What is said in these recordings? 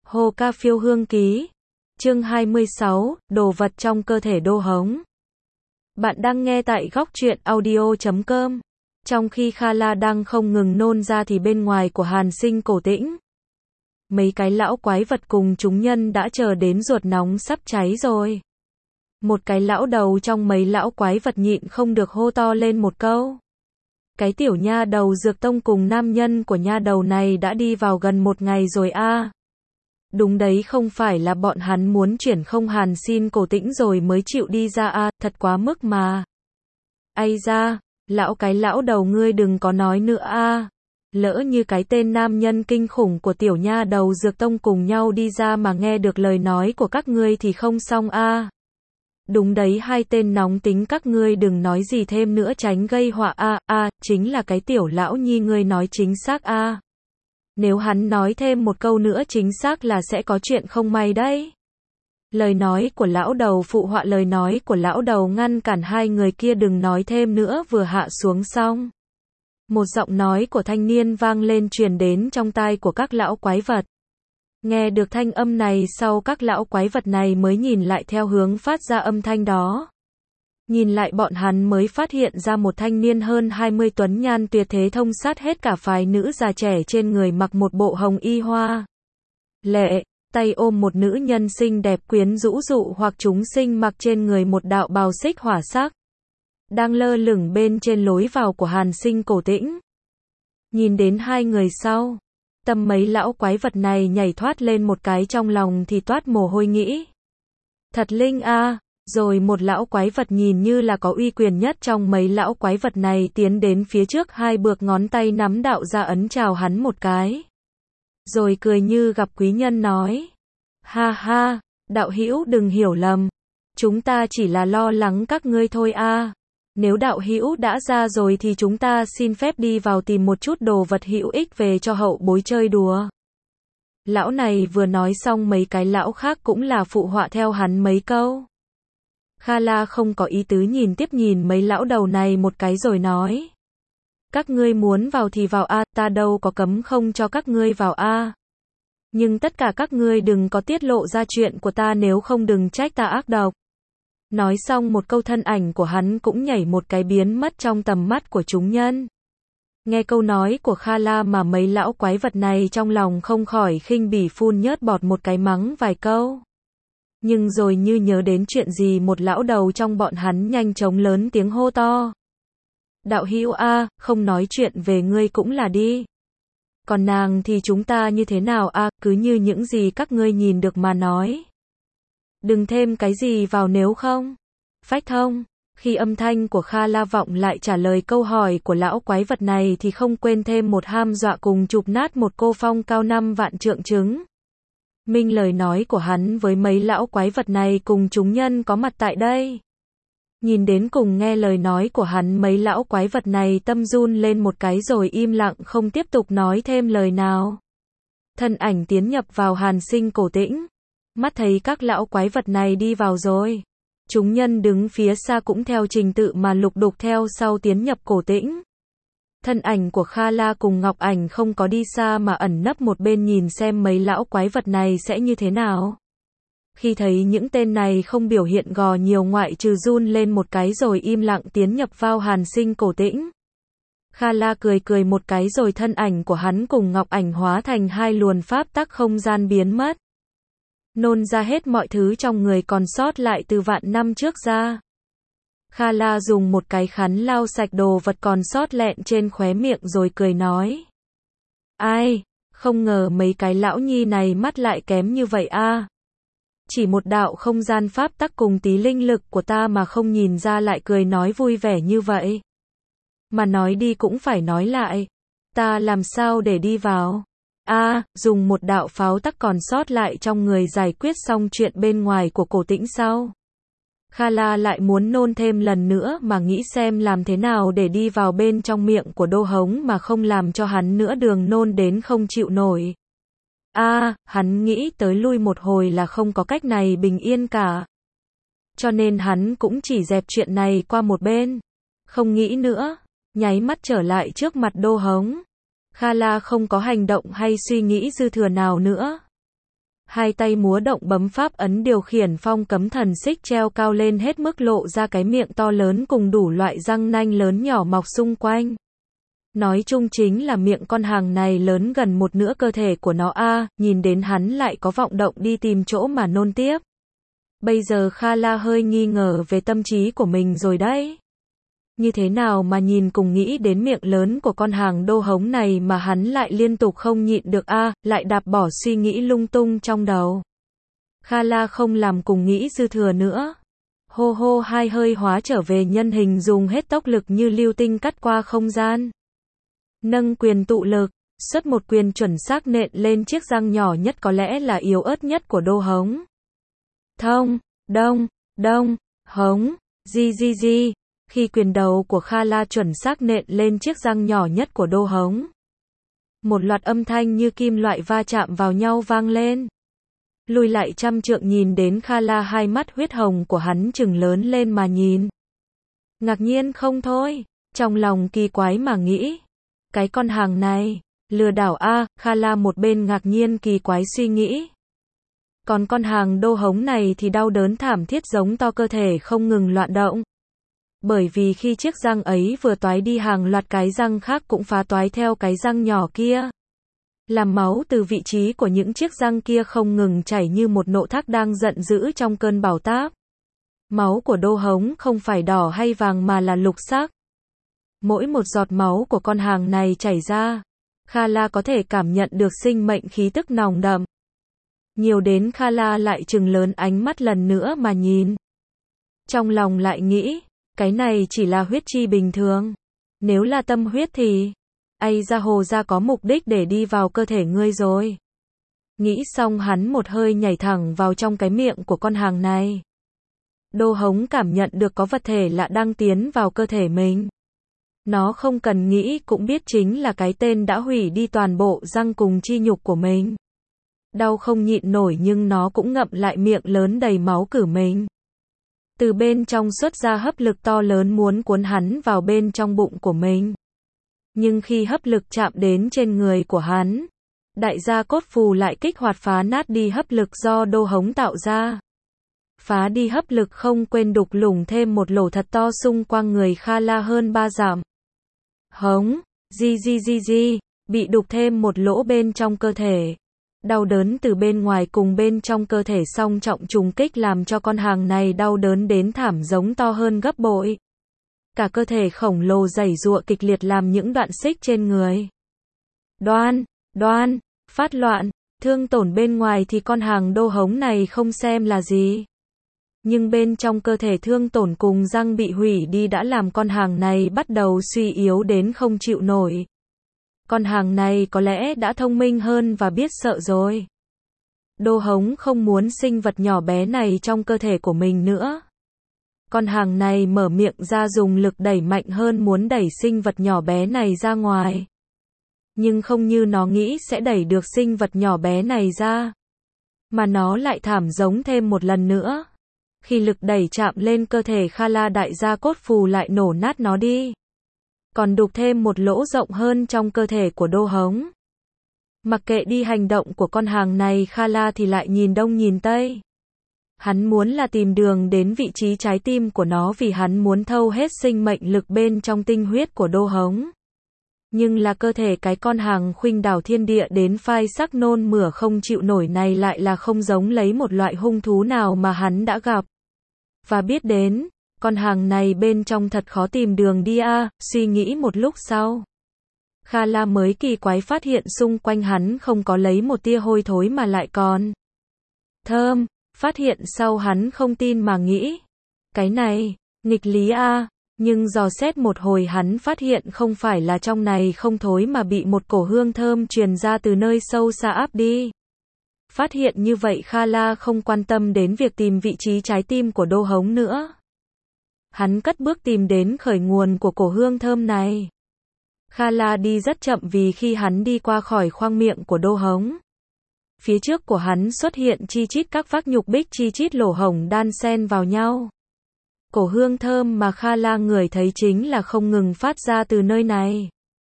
Hồ Ca Phiêu Hương Ký. Chương 26, đồ vật trong cơ thể Đô Hống. Bạn đang nghe tại góc truyện audio.com. Trong khi Kha La đang không ngừng nôn ra thì bên ngoài của Hàn Sinh Cổ Tĩnh, mấy cái lão quái vật cùng chúng nhân đã chờ đến ruột nóng sắp cháy rồi. Một cái lão đầu trong mấy lão quái vật nhịn không được hô to lên một câu. Cái tiểu nha đầu Dược Tông cùng nam nhân của nha đầu này đã đi vào gần một ngày rồi a. Đúng đấy, không phải là bọn hắn muốn chuyển không Hàn Sinh Cổ Tĩnh rồi mới chịu đi ra a, thật quá mức mà. Ây da, lão đầu ngươi đừng có nói nữa a. Lỡ như cái tên nam nhân kinh khủng của tiểu nha đầu Dược Tông cùng nhau đi ra mà nghe được lời nói của các ngươi thì không xong a. Đúng đấy, hai tên nóng tính các ngươi đừng nói gì thêm nữa tránh gây họa a. Chính là cái tiểu lão nhi ngươi nói chính xác a. Nếu hắn nói thêm một câu nữa chính xác là sẽ có chuyện không may đấy. Lời nói của lão đầu phụ họa lời nói của lão đầu ngăn cản hai người kia đừng nói thêm nữa vừa hạ xuống xong. Một giọng nói của thanh niên vang lên truyền đến trong tai của các lão quái vật. Nghe được thanh âm này sau các lão quái vật này mới nhìn lại theo hướng phát ra âm thanh đó. Nhìn lại bọn hắn mới phát hiện ra một thanh niên hơn 20 tuấn nhan tuyệt thế thông sát hết cả phái nữ già trẻ trên người mặc một bộ hồng y hoa lệ, tay ôm một nữ nhân xinh đẹp quyến rũ dụ hoặc chúng sinh mặc trên người một đạo bào xích hỏa sắc. Đang lơ lửng bên trên lối vào của Hàn Sinh Cổ Tĩnh. Nhìn đến hai người sau, tâm mấy lão quái vật này nhảy thoát lên một cái trong lòng thì toát mồ hôi nghĩ. Thật linh a. Rồi một lão quái vật nhìn như là có uy quyền nhất trong mấy lão quái vật này tiến đến phía trước hai bước ngón tay nắm đạo ra ấn chào hắn một cái. Rồi cười như gặp quý nhân nói. Ha ha, đạo hữu đừng hiểu lầm. Chúng ta chỉ là lo lắng các ngươi thôi a. Nếu đạo hữu đã ra rồi thì chúng ta xin phép đi vào tìm một chút đồ vật hữu ích về cho hậu bối chơi đùa. Lão này vừa nói xong mấy cái lão khác cũng là phụ họa theo hắn mấy câu. Kha La không có ý tứ nhìn mấy lão đầu này một cái rồi nói. Các ngươi muốn vào thì vào a, ta đâu có cấm không cho các ngươi vào a. Nhưng tất cả các ngươi đừng có tiết lộ ra chuyện của ta nếu không đừng trách ta ác độc. Nói xong một câu thân ảnh của hắn cũng nhảy một cái biến mất trong tầm mắt của chúng nhân. Nghe câu nói của Kha La mà mấy lão quái vật này trong lòng không khỏi khinh bỉ phun nhớt bọt một cái mắng vài câu. Nhưng rồi như nhớ đến chuyện gì một lão đầu trong bọn hắn nhanh chóng lớn tiếng hô to. Đạo hữu a, không nói chuyện về ngươi cũng là đi. Còn nàng thì chúng ta như thế nào a, cứ như những gì các ngươi nhìn được mà nói. Đừng thêm cái gì vào nếu không. Phách thông. Khi âm thanh của Kha La vọng lại trả lời câu hỏi của lão quái vật này thì không quên thêm một ham dọa cùng chụp nát một cô phong cao 5 vạn trượng trứng. Minh lời nói của hắn với mấy lão quái vật này cùng chúng nhân có mặt tại đây. Nhìn đến cùng nghe lời nói của hắn mấy lão quái vật này tâm run lên một cái rồi im lặng không tiếp tục nói thêm lời nào. Thân ảnh tiến nhập vào Hàn Sinh Cổ Tĩnh. Mắt thấy các lão quái vật này đi vào rồi. Chúng nhân đứng phía xa cũng theo trình tự mà lục đục theo sau tiến nhập cổ tĩnh. Thân ảnh của Kha La cùng Ngọc Ảnh không có đi xa mà ẩn nấp một bên nhìn xem mấy lão quái vật này sẽ như thế nào. Khi thấy những tên này không biểu hiện gò nhiều ngoại trừ run lên một cái rồi im lặng tiến nhập vào Hàn Sinh Cổ Tĩnh. Kha La cười một cái rồi thân ảnh của hắn cùng Ngọc Ảnh hóa thành hai luồn pháp tắc không gian biến mất. Nôn ra hết mọi thứ trong người còn sót lại từ vạn năm trước ra. Kha La dùng một cái khăn lau sạch đồ vật còn sót lẹn trên khóe miệng rồi cười nói. Ai, không ngờ mấy cái lão nhi này mắt lại kém như vậy a. Chỉ một đạo không gian pháp tắc cùng tí linh lực của ta mà không nhìn ra lại cười nói vui vẻ như vậy. Mà nói đi cũng phải nói lại. Ta làm sao để đi vào? Dùng một đạo pháo tắc còn sót lại trong người giải quyết xong chuyện bên ngoài của cổ tĩnh sau. Kha La lại muốn nôn thêm lần nữa mà nghĩ xem làm thế nào để đi vào bên trong miệng của Đô Hống mà không làm cho hắn nữa đường nôn đến không chịu nổi. Hắn nghĩ tới lui một hồi là không có cách này bình yên cả. Cho nên hắn cũng chỉ dẹp chuyện này qua một bên. Không nghĩ nữa, nháy mắt trở lại trước mặt Đô Hống. Kha La không có hành động hay suy nghĩ dư thừa nào nữa. hai tay múa động bấm pháp ấn điều khiển phong cấm thần xích treo cao lên hết mức lộ ra cái miệng to lớn cùng đủ loại răng nanh lớn nhỏ mọc xung quanh. Nói chung chính là miệng con hàng này lớn gần một nửa cơ thể của nó nhìn đến hắn lại có vọng động đi tìm chỗ mà nôn tiếp. Bây giờ Kha La hơi nghi ngờ về tâm trí của mình rồi đấy. Như thế nào mà nhìn cùng nghĩ đến miệng lớn của con hàng đô hống này mà hắn lại liên tục không nhịn được lại đạp bỏ suy nghĩ lung tung trong đầu. Kha La không làm cùng nghĩ dư thừa nữa. Hô hô hai hơi hóa trở về nhân hình dùng hết tốc lực như lưu tinh cắt qua không gian. Nâng quyền tụ lực, xuất một quyền chuẩn xác nện lên chiếc răng nhỏ nhất có lẽ là yếu ớt nhất của đô hống. Thông, đông, đông, hống, di. Khi quyền đầu của Kha La chuẩn xác nện lên chiếc răng nhỏ nhất của đô hống, một loạt âm thanh như kim loại va chạm vào nhau vang lên. Lùi lại trăm trượng nhìn đến Kha La, hai mắt huyết hồng của hắn trừng lớn lên mà nhìn. Ngạc nhiên không thôi, trong lòng kỳ quái mà nghĩ. Cái con hàng này, lừa đảo Kha La một bên ngạc nhiên kỳ quái suy nghĩ. Còn con hàng đô hống này thì đau đớn thảm thiết giống to cơ thể không ngừng loạn động. Bởi vì khi chiếc răng ấy vừa toái đi hàng loạt cái răng khác cũng phá toái theo cái răng nhỏ kia. Làm máu từ vị trí của những chiếc răng kia không ngừng chảy như một nộ thác đang giận dữ trong cơn bão táp. Máu của đô hống không phải đỏ hay vàng mà là lục sắc. Mỗi một giọt máu của con hàng này chảy ra, Kha La có thể cảm nhận được sinh mệnh khí tức nồng đậm. Nhiều đến Kha La lại trừng lớn ánh mắt lần nữa mà nhìn. Trong lòng lại nghĩ, cái này chỉ là huyết chi bình thường. Nếu là tâm huyết thì, ra hồ ra có mục đích để đi vào cơ thể ngươi rồi. Nghĩ xong hắn một hơi nhảy thẳng vào trong cái miệng của con hàng này. Đô hống cảm nhận được có vật thể lạ đang tiến vào cơ thể mình. Nó không cần nghĩ cũng biết chính là cái tên đã hủy đi toàn bộ răng cùng chi nhục của mình. Đau không nhịn nổi nhưng nó cũng ngậm lại miệng lớn đầy máu cử mình. Từ bên trong xuất ra hấp lực to lớn muốn cuốn hắn vào bên trong bụng của mình. Nhưng khi hấp lực chạm đến trên người của hắn, đại gia cốt phù lại kích hoạt phá nát đi hấp lực do đô hống tạo ra. Phá đi hấp lực không quên đục lủng thêm một lỗ thật to xung quanh người Kha La hơn 3 dặm. Hống, di, bị đục thêm một lỗ bên trong cơ thể. Đau đớn từ bên ngoài cùng bên trong cơ thể song trọng trùng kích làm cho con hàng này đau đớn đến thảm giống to hơn gấp bội. Cả cơ thể khổng lồ giãy giụa kịch liệt làm những đoạn xích trên người đoan, phát loạn, thương tổn bên ngoài thì con hàng đô hống này không xem là gì. Nhưng bên trong cơ thể thương tổn cùng răng bị hủy đi đã làm con hàng này bắt đầu suy yếu đến không chịu nổi. Con hàng này có lẽ đã thông minh hơn và biết sợ rồi. Đô hống không muốn sinh vật nhỏ bé này trong cơ thể của mình nữa. Con hàng này mở miệng ra dùng lực đẩy mạnh hơn muốn đẩy sinh vật nhỏ bé này ra ngoài. Nhưng không như nó nghĩ sẽ đẩy được sinh vật nhỏ bé này ra. Mà nó lại thảm giống thêm một lần nữa. Khi lực đẩy chạm lên cơ thể Kha La, đại gia cốt phù lại nổ nát nó đi. Còn đục thêm một lỗ rộng hơn trong cơ thể của đô hống. Mặc kệ đi hành động của con hàng này, Kha La thì lại nhìn đông nhìn tây. Hắn muốn là tìm đường đến vị trí trái tim của nó vì hắn muốn thâu hết sinh mệnh lực bên trong tinh huyết của đô hống. Nhưng là cơ thể cái con hàng khuynh đảo thiên địa đến phai sắc nôn mửa không chịu nổi này lại là không giống lấy một loại hung thú nào mà hắn đã gặp. Và biết đến, con hàng này bên trong thật khó tìm đường đi suy nghĩ một lúc sau. Kha La mới kỳ quái phát hiện xung quanh hắn không có lấy một tia hôi thối mà lại còn thơm, phát hiện sau hắn không tin mà nghĩ. Cái này, nghịch lý nhưng dò xét một hồi hắn phát hiện không phải là trong này không thối mà bị một cổ hương thơm truyền ra từ nơi sâu xa áp đi. Phát hiện như vậy Kha La không quan tâm đến việc tìm vị trí trái tim của đô hống nữa. Hắn cất bước tìm đến khởi nguồn của cổ hương thơm này. Kha La đi rất chậm vì khi hắn đi qua khỏi khoang miệng của đô hống, phía trước của hắn xuất hiện chi chít các vác nhục bích chi chít lỗ hổng đan xen vào nhau. Cổ hương thơm mà Kha La ngửi thấy chính là không ngừng phát ra từ nơi này.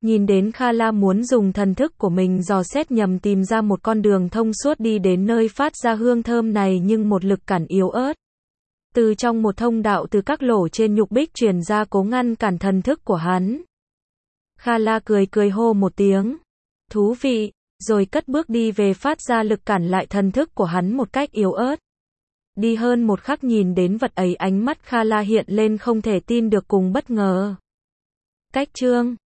Nhìn đến Kha La muốn dùng thần thức của mình dò xét nhằm tìm ra một con đường thông suốt đi đến nơi phát ra hương thơm này, nhưng một lực cản yếu ớt từ trong một thông đạo từ các lỗ trên nhục bích truyền ra cố ngăn cản thần thức của hắn. Kha La cười cười hô một tiếng, thú vị, rồi cất bước đi về phát ra lực cản lại thần thức của hắn một cách yếu ớt. Đi hơn một khắc nhìn đến vật ấy, ánh mắt Kha La hiện lên không thể tin được cùng bất ngờ. Cách chương